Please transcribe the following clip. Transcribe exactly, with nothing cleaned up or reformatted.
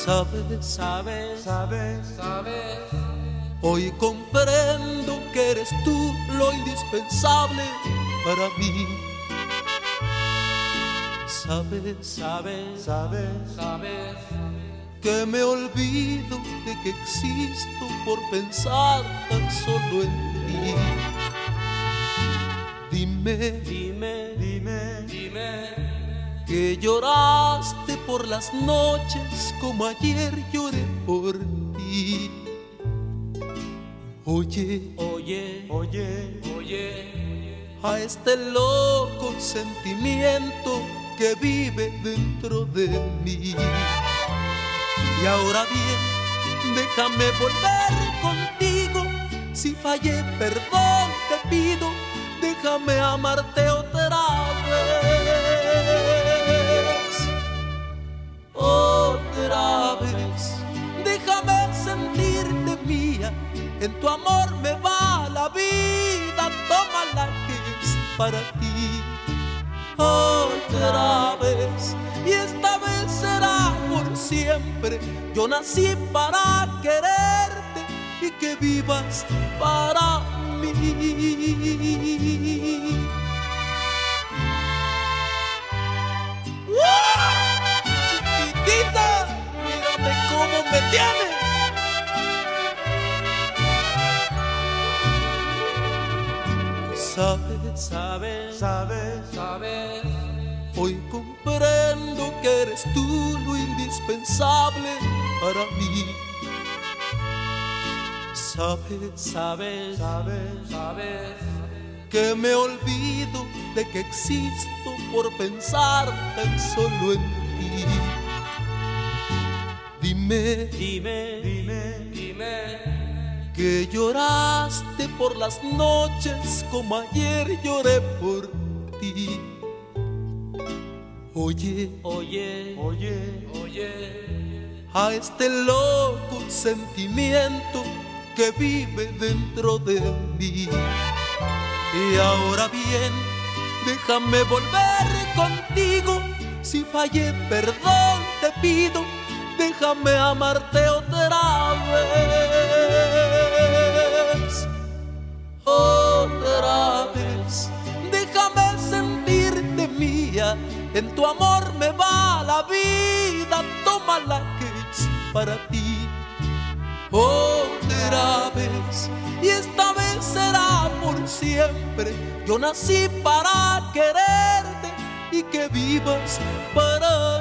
Sabes, Sabes, sabes, sabes, hoy comprendo que eres tú lo indispensable para mí. Sabes, sabes, sabes, sabes, que me olvido de que existo por pensar tan solo en ti. Dime, dime, dime, dime, que lloraste por las noches como ayer lloré por ti. Oye, oye, oye, oye, a este loco sentimiento que vive dentro de mí. Y ahora bien, déjame volver contigo. Si fallé, perdón te pido. Déjame amarte otra vez. Otra vez. Déjame sentirte mía. En tu amor me va la vida. Tómala que es para ti. Otra vez. Y esta vez será por siempre. Yo nací para quererte y que vivas para mí. ¡Wow! Chiquitita, mírame cómo me tienes. Sabes, sabes, sabes, sabes, hoy comprendo que eres tú lo indispensable para mí. Sabes, sabes, sabes, sabes, que me olvido de que existo por pensar tan solo en ti. Dime, dime, dime, dime, que lloraste por las noches como ayer lloré por ti. Oye, oye, oye, oye, a este loco sentimiento que vive dentro de mí. Y ahora bien, déjame volver contigo. Si fallé, perdón te pido. Déjame amarte otra vez. Otra vez. Déjame sentirte mía. En tu amor me va la vida. Tómala que es para ti. Otra vez. Y esta vez será por siempre. Yo nací para quererte y que vivas para